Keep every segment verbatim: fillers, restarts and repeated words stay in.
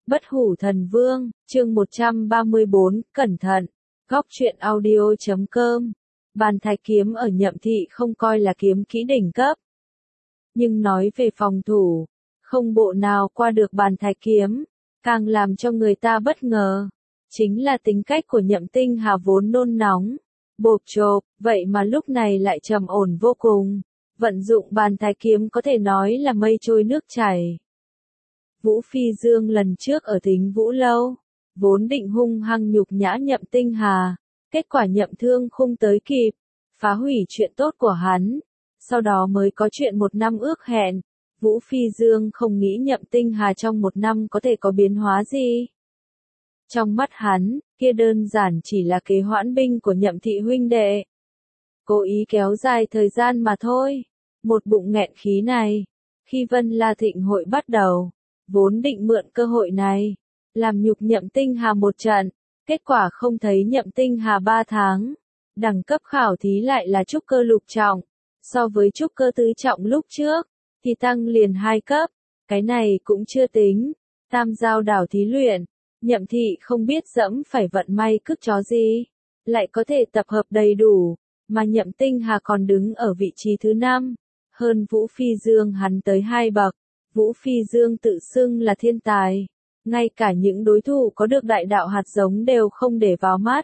Bất hủ thần vương, chương một trăm ba mươi bốn, cẩn thận. Góc truyện audio chấm com. Bàn thạch kiếm ở Nhậm Thị không coi là kiếm kỹ đỉnh cấp. Nhưng nói về phòng thủ, không bộ nào qua được bàn thạch kiếm. Càng làm cho người ta bất ngờ, chính là tính cách của Nhậm Tinh Hà vốn nôn nóng, bộp chộp, vậy mà lúc này lại trầm ổn vô cùng. Vận dụng bàn thạch kiếm có thể nói là mây trôi nước chảy. Vũ Phi Dương lần trước ở Thính Vũ Lâu, vốn định hung hăng nhục nhã Nhậm Tinh Hà, kết quả Nhậm Thương không tới kịp, phá hủy chuyện tốt của hắn, sau đó mới có chuyện một năm ước hẹn. Vũ Phi Dương không nghĩ Nhậm Tinh Hà trong một năm có thể có biến hóa gì. Trong mắt hắn, kia đơn giản chỉ là kế hoãn binh của Nhậm Thị huynh đệ. Cố ý kéo dài thời gian mà thôi. Một bụng nghẹn khí này, khi Vân La Thịnh hội bắt đầu, vốn định mượn cơ hội này, làm nhục Nhậm Tinh Hà một trận, kết quả không thấy Nhậm Tinh Hà ba tháng. Đẳng cấp khảo thí lại là trúc cơ lục trọng, so với trúc cơ tứ trọng lúc trước, thì tăng liền hai cấp, cái này cũng chưa tính. Tam giao đảo thí luyện, Nhậm Thị không biết dẫm phải vận may cước chó gì, lại có thể tập hợp đầy đủ, mà Nhậm Tinh Hà còn đứng ở vị trí thứ năm, hơn Vũ Phi Dương hắn tới hai bậc. Vũ Phi Dương tự xưng là thiên tài, ngay cả những đối thủ có được đại đạo hạt giống đều không để vào mắt.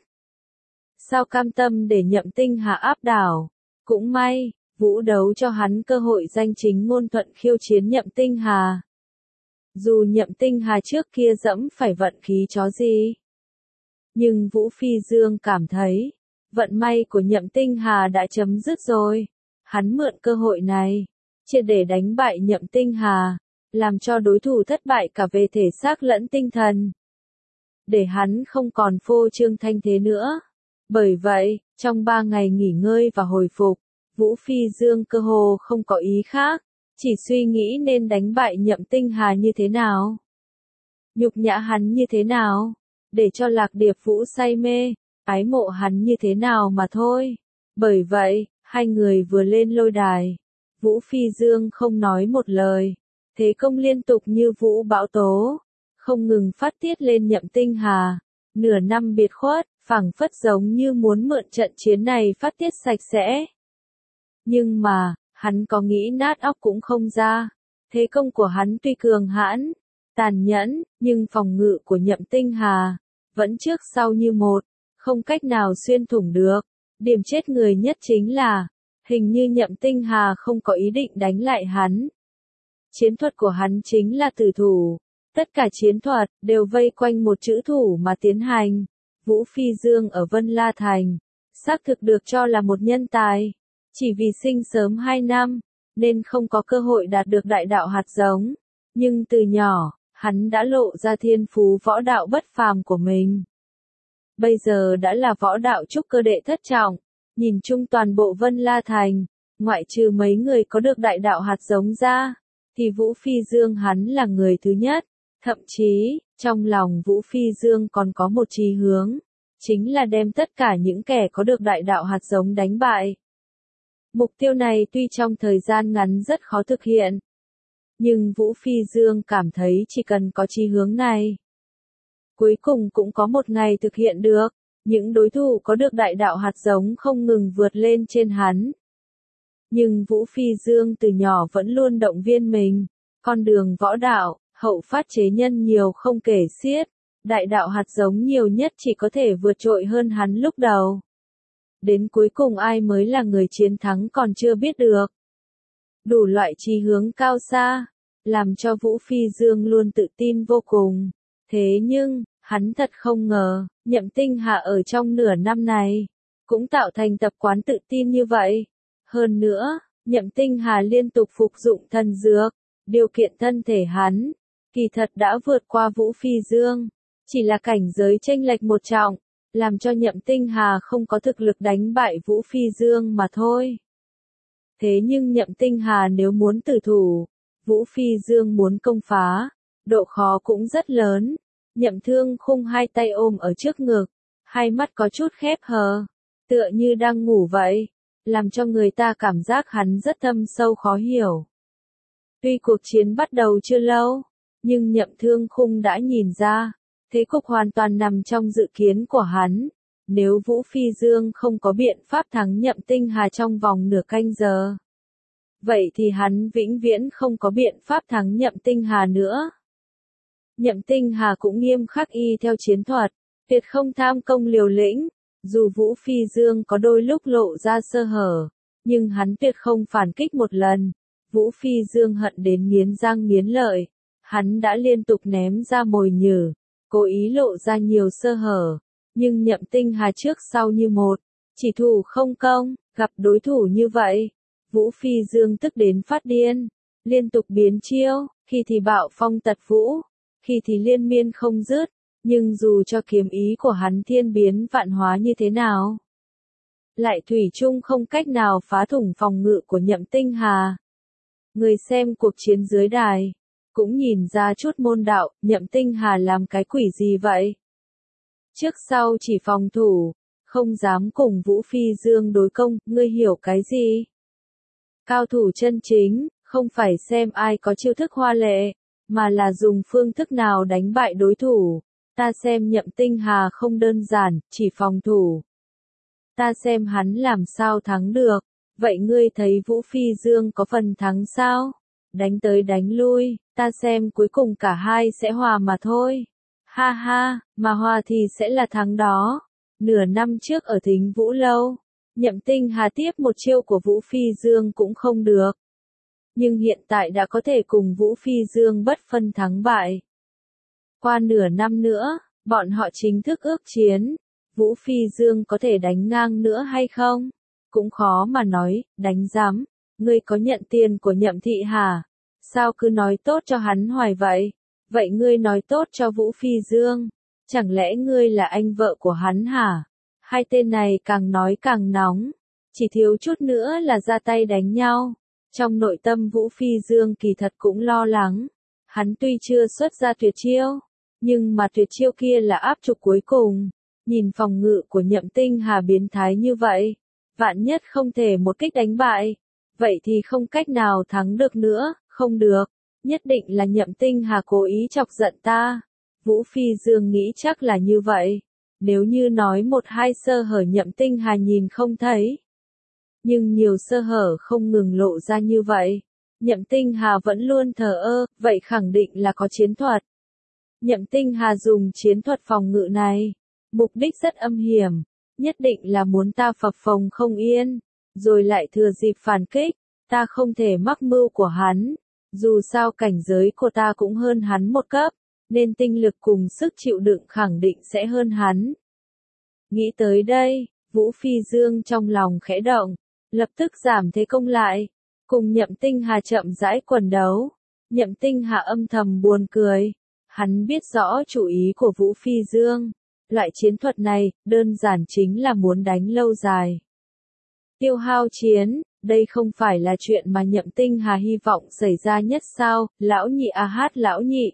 Sao cam tâm để Nhậm Tinh Hà áp đảo? Cũng may, Vũ đấu cho hắn cơ hội danh chính ngôn thuận khiêu chiến Nhậm Tinh Hà. Dù Nhậm Tinh Hà trước kia dẫm phải vận khí chó gì, nhưng Vũ Phi Dương cảm thấy, vận may của Nhậm Tinh Hà đã chấm dứt rồi. Hắn mượn cơ hội này, triệt để đánh bại Nhậm Tinh Hà, làm cho đối thủ thất bại cả về thể xác lẫn tinh thần, để hắn không còn phô trương thanh thế nữa. Bởi vậy, trong ba ngày nghỉ ngơi và hồi phục, Vũ Phi Dương cơ hồ không có ý khác, chỉ suy nghĩ nên đánh bại Nhậm Tinh Hà như thế nào, nhục nhã hắn như thế nào, để cho Lạc Điệp Vũ say mê, ái mộ hắn như thế nào mà thôi. Bởi vậy, hai người vừa lên lôi đài, Vũ Phi Dương không nói một lời, thế công liên tục như vũ bão tố, không ngừng phát tiết lên Nhậm Tinh Hà. Nửa năm biệt khuất, phảng phất giống như muốn mượn trận chiến này phát tiết sạch sẽ. Nhưng mà, hắn có nghĩ nát óc cũng không ra. Thế công của hắn tuy cường hãn, tàn nhẫn, nhưng phòng ngự của Nhậm Tinh Hà vẫn trước sau như một, không cách nào xuyên thủng được. Điểm chết người nhất chính là, hình như Nhậm Tinh Hà không có ý định đánh lại hắn. Chiến thuật của hắn chính là tử thủ. Tất cả chiến thuật đều vây quanh một chữ thủ mà tiến hành. Vũ Phi Dương ở Vân La Thành, xác thực được cho là một nhân tài. Chỉ vì sinh sớm hai năm, nên không có cơ hội đạt được đại đạo hạt giống. Nhưng từ nhỏ, hắn đã lộ ra thiên phú võ đạo bất phàm của mình. Bây giờ đã là võ đạo trúc cơ đệ thất trọng. Nhìn chung toàn bộ Vân La Thành, ngoại trừ mấy người có được đại đạo hạt giống ra, thì Vũ Phi Dương hắn là người thứ nhất. Thậm chí, trong lòng Vũ Phi Dương còn có một chí hướng, chính là đem tất cả những kẻ có được đại đạo hạt giống đánh bại. Mục tiêu này tuy trong thời gian ngắn rất khó thực hiện, nhưng Vũ Phi Dương cảm thấy chỉ cần có chí hướng này, cuối cùng cũng có một ngày thực hiện được. Những đối thủ có được đại đạo hạt giống không ngừng vượt lên trên hắn. Nhưng Vũ Phi Dương từ nhỏ vẫn luôn động viên mình, con đường võ đạo, hậu phát chế nhân nhiều không kể xiết, đại đạo hạt giống nhiều nhất chỉ có thể vượt trội hơn hắn lúc đầu. Đến cuối cùng ai mới là người chiến thắng còn chưa biết được. Đủ loại chí hướng cao xa, làm cho Vũ Phi Dương luôn tự tin vô cùng. Thế nhưng, hắn thật không ngờ, Nhậm Tinh Hà ở trong nửa năm này, cũng tạo thành tập quán tự tin như vậy. Hơn nữa, Nhậm Tinh Hà liên tục phục dụng thần dược, điều kiện thân thể hắn, kỳ thật đã vượt qua Vũ Phi Dương, chỉ là cảnh giới chênh lệch một trọng, làm cho Nhậm Tinh Hà không có thực lực đánh bại Vũ Phi Dương mà thôi. Thế nhưng Nhậm Tinh Hà nếu muốn tử thủ, Vũ Phi Dương muốn công phá, độ khó cũng rất lớn. Nhậm Thương khung hai tay ôm ở trước ngực, hai mắt có chút khép hờ, tựa như đang ngủ vậy, làm cho người ta cảm giác hắn rất thâm sâu khó hiểu. Tuy cuộc chiến bắt đầu chưa lâu, Nhưng Nhậm Thương Khung đã nhìn ra, thế cục hoàn toàn nằm trong dự kiến của hắn. Nếu Vũ Phi Dương không có biện pháp thắng Nhậm Tinh Hà trong vòng nửa canh giờ, vậy thì hắn vĩnh viễn không có biện pháp thắng Nhậm Tinh Hà nữa. Nhậm Tinh Hà cũng nghiêm khắc y theo chiến thuật, tuyệt không tham công liều lĩnh, dù Vũ Phi Dương có đôi lúc lộ ra sơ hở, nhưng hắn tuyệt không phản kích một lần. Vũ Phi Dương hận đến nghiến răng nghiến lợi, hắn đã liên tục ném ra mồi nhử, cố ý lộ ra nhiều sơ hở, nhưng Nhậm Tinh Hà trước sau như một, chỉ thủ không công, gặp đối thủ như vậy, Vũ Phi Dương tức đến phát điên, liên tục biến chiêu, khi thì bạo phong tật vũ, khi thì liên miên không dứt, nhưng dù cho kiếm ý của hắn thiên biến vạn hóa như thế nào, lại thủy chung không cách nào phá thủng phòng ngự của Nhậm Tinh Hà. Người xem cuộc chiến dưới đài, cũng nhìn ra chút môn đạo, Nhậm Tinh Hà làm cái quỷ gì vậy? Trước sau chỉ phòng thủ, không dám cùng Vũ Phi Dương đối công, ngươi hiểu cái gì? Cao thủ chân chính, không phải xem ai có chiêu thức hoa lệ, mà là dùng phương thức nào đánh bại đối thủ. Ta xem Nhậm Tinh Hà không đơn giản, chỉ phòng thủ. Ta xem hắn làm sao thắng được. Vậy ngươi thấy Vũ Phi Dương có phần thắng sao? Đánh tới đánh lui, ta xem cuối cùng cả hai sẽ hòa mà thôi. Ha ha, mà hòa thì sẽ là thắng đó. Nửa năm trước ở Thính Vũ Lâu, Nhậm Tinh Hà tiếp một chiêu của Vũ Phi Dương cũng không được. Nhưng hiện tại đã có thể cùng Vũ Phi Dương bất phân thắng bại. Qua nửa năm nữa, bọn họ chính thức ước chiến. Vũ Phi Dương có thể đánh ngang nữa hay không? Cũng khó mà nói, đánh giám. Ngươi có nhận tiền của Nhậm Thị hả? Sao cứ nói tốt cho hắn hoài vậy? Vậy ngươi nói tốt cho Vũ Phi Dương. Chẳng lẽ ngươi là anh vợ của hắn hả? Hai tên này càng nói càng nóng. Chỉ thiếu chút nữa là ra tay đánh nhau. Trong nội tâm Vũ Phi Dương kỳ thật cũng lo lắng. Hắn tuy chưa xuất ra tuyệt chiêu, nhưng mà tuyệt chiêu kia là áp trục cuối cùng. Nhìn phòng ngự của Nhậm Tinh Hà biến thái như vậy, vạn nhất không thể một kích đánh bại, vậy thì không cách nào thắng được nữa, không được, nhất định là Nhậm Tinh Hà cố ý chọc giận ta. Vũ Phi Dương nghĩ chắc là như vậy, nếu như nói một hai sơ hở Nhậm Tinh Hà nhìn không thấy, nhưng nhiều sơ hở không ngừng lộ ra như vậy, Nhậm Tinh Hà vẫn luôn thờ ơ, vậy khẳng định là có chiến thuật. Nhậm Tinh Hà dùng chiến thuật phòng ngự này, mục đích rất âm hiểm, nhất định là muốn ta phập phồng không yên, rồi lại thừa dịp phản kích, ta không thể mắc mưu của hắn, dù sao cảnh giới của ta cũng hơn hắn một cấp, nên tinh lực cùng sức chịu đựng khẳng định sẽ hơn hắn. Nghĩ tới đây, Vũ Phi Dương trong lòng khẽ động, lập tức giảm thế công lại, cùng Nhậm Tinh Hà chậm rãi quần đấu. Nhậm Tinh Hà âm thầm buồn cười, hắn biết rõ chủ ý của Vũ Phi Dương. Loại chiến thuật này, đơn giản chính là muốn đánh lâu dài. Tiêu hao chiến, đây không phải là chuyện mà Nhậm Tinh Hà hy vọng xảy ra nhất sao, lão nhị a hát lão nhị.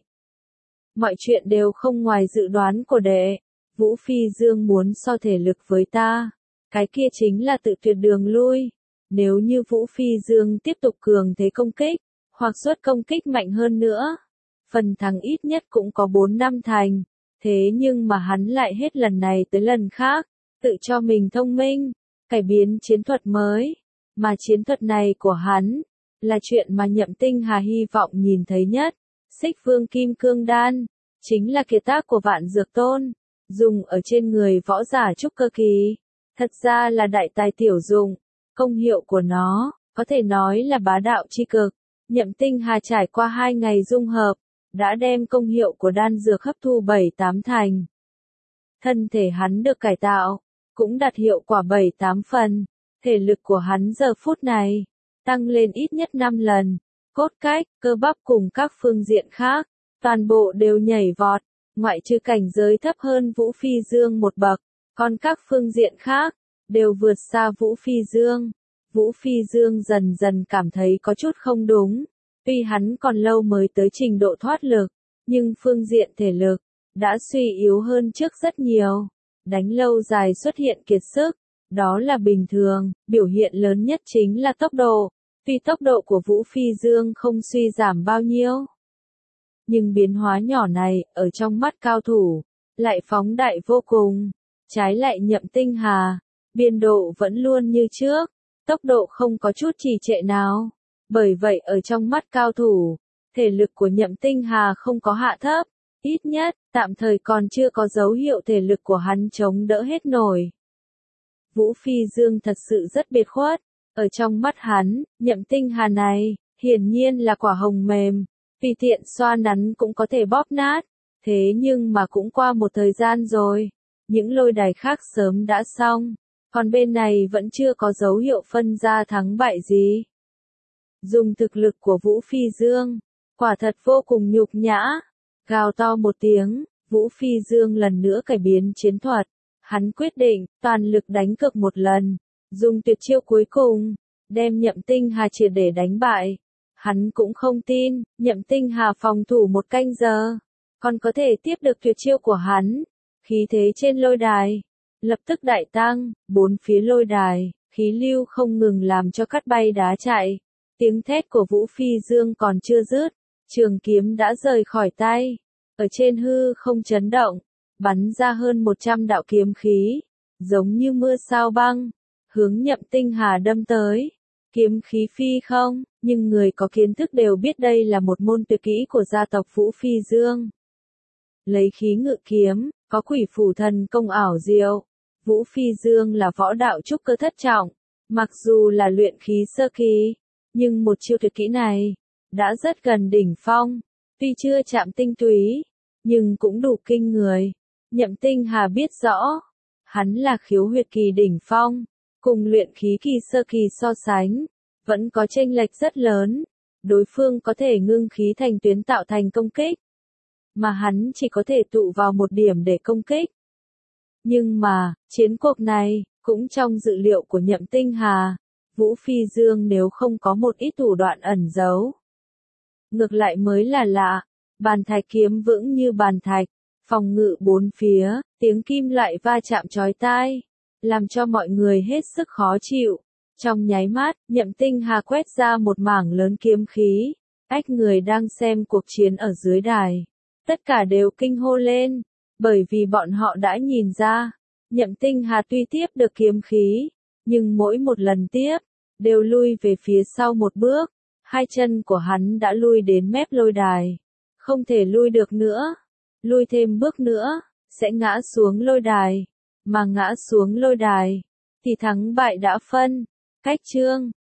Mọi chuyện đều không ngoài dự đoán của đệ. Vũ Phi Dương muốn so thể lực với ta. Cái kia chính là tự tuyệt đường lui. Nếu như Vũ Phi Dương tiếp tục cường thế công kích, hoặc xuất công kích mạnh hơn nữa, phần thắng ít nhất cũng có bốn năm thành. Thế nhưng mà hắn lại hết lần này tới lần khác, tự cho mình thông minh, cải biến chiến thuật mới. Mà chiến thuật này của hắn, là chuyện mà Nhậm Tinh Hà hy vọng nhìn thấy nhất. Xích Vương Kim Cương Đan, chính là kiệt tác của Vạn Dược Tôn, dùng ở trên người võ giả trúc cơ kỳ. Thật ra là đại tài tiểu dụng, công hiệu của nó, có thể nói là bá đạo chi cực. Nhậm Tinh Hà trải qua hai ngày dung hợp, đã đem công hiệu của đan dược hấp thu bảy tám thành. Thân thể hắn được cải tạo, cũng đạt hiệu quả bảy tám phần. Thể lực của hắn giờ phút này, tăng lên ít nhất năm lần. Cốt cách, cơ bắp cùng các phương diện khác, toàn bộ đều nhảy vọt, ngoại trừ cảnh giới thấp hơn Vũ Phi Dương một bậc, còn các phương diện khác, đều vượt xa Vũ Phi Dương. Vũ Phi Dương dần dần cảm thấy có chút không đúng. Tuy hắn còn lâu mới tới trình độ thoát lực, nhưng phương diện thể lực, đã suy yếu hơn trước rất nhiều. Đánh lâu dài xuất hiện kiệt sức, đó là bình thường, biểu hiện lớn nhất chính là tốc độ. Tuy tốc độ của Vũ Phi Dương không suy giảm bao nhiêu, Nhưng biến hóa nhỏ này, ở trong mắt cao thủ, lại phóng đại vô cùng. Trái lại Nhậm Tinh Hà, biên độ vẫn luôn như trước, tốc độ không có chút trì trệ nào. Bởi vậy ở trong mắt cao thủ, thể lực của Nhậm Tinh Hà không có hạ thấp, ít nhất, tạm thời còn chưa có dấu hiệu thể lực của hắn chống đỡ hết nổi. Vũ Phi Dương thật sự rất biệt khuất, ở trong mắt hắn, Nhậm Tinh Hà này, hiển nhiên là quả hồng mềm, tùy tiện xoa nắn cũng có thể bóp nát, thế nhưng mà cũng qua một thời gian rồi, những lôi đài khác sớm đã xong, còn bên này vẫn chưa có dấu hiệu phân ra thắng bại gì. Dùng thực lực của Vũ Phi Dương, quả thật vô cùng nhục nhã, gào to một tiếng, Vũ Phi Dương lần nữa cải biến chiến thuật, hắn quyết định, toàn lực đánh cược một lần, dùng tuyệt chiêu cuối cùng, đem Nhậm Tinh Hà triệt để đánh bại. Hắn cũng không tin, Nhậm Tinh Hà phòng thủ một canh giờ, còn có thể tiếp được tuyệt chiêu của hắn. Khí thế trên lôi đài, lập tức đại tăng, bốn phía lôi đài, khí lưu không ngừng làm cho cắt bay đá chạy. Tiếng thét của Vũ Phi Dương còn chưa dứt, trường kiếm đã rời khỏi tay, ở trên hư không chấn động, bắn ra hơn một trăm đạo kiếm khí, giống như mưa sao băng, hướng Nhậm Tinh Hà đâm tới. Kiếm khí phi không, nhưng người có kiến thức đều biết đây là một môn tuyệt kỹ của gia tộc Vũ Phi Dương. Lấy khí ngự kiếm, có quỷ phủ thần công ảo diệu. Vũ Phi Dương là võ đạo trúc cơ thất trọng, mặc dù là luyện khí sơ kỳ, nhưng một chiêu tuyệt kỹ này đã rất gần đỉnh phong, tuy chưa chạm tinh túy, nhưng cũng đủ kinh người. Nhậm Tinh Hà biết rõ, hắn là khiếu huyệt kỳ đỉnh phong, cùng luyện khí kỳ sơ kỳ so sánh, vẫn có chênh lệch rất lớn. Đối phương có thể ngưng khí thành tuyến tạo thành công kích, mà hắn chỉ có thể tụ vào một điểm để công kích. Nhưng mà, chiến cuộc này, cũng trong dự liệu của Nhậm Tinh Hà, Vũ Phi Dương nếu không có một ít thủ đoạn ẩn giấu. Ngược lại mới là lạ, bàn thạch kiếm vững như bàn thạch, phòng ngự bốn phía, tiếng kim loại va chạm chói tai, làm cho mọi người hết sức khó chịu. Trong nháy mắt, Nhậm Tinh Hà quét ra một mảng lớn kiếm khí, ách người đang xem cuộc chiến ở dưới đài. Tất cả đều kinh hô lên, bởi vì bọn họ đã nhìn ra, Nhậm Tinh Hà tuy tiếp được kiếm khí, nhưng mỗi một lần tiếp, đều lui về phía sau một bước, hai chân của hắn đã lui đến mép lôi đài, không thể lui được nữa, lui thêm bước nữa, sẽ ngã xuống lôi đài, mà ngã xuống lôi đài, thì thắng bại đã phân. Cách chương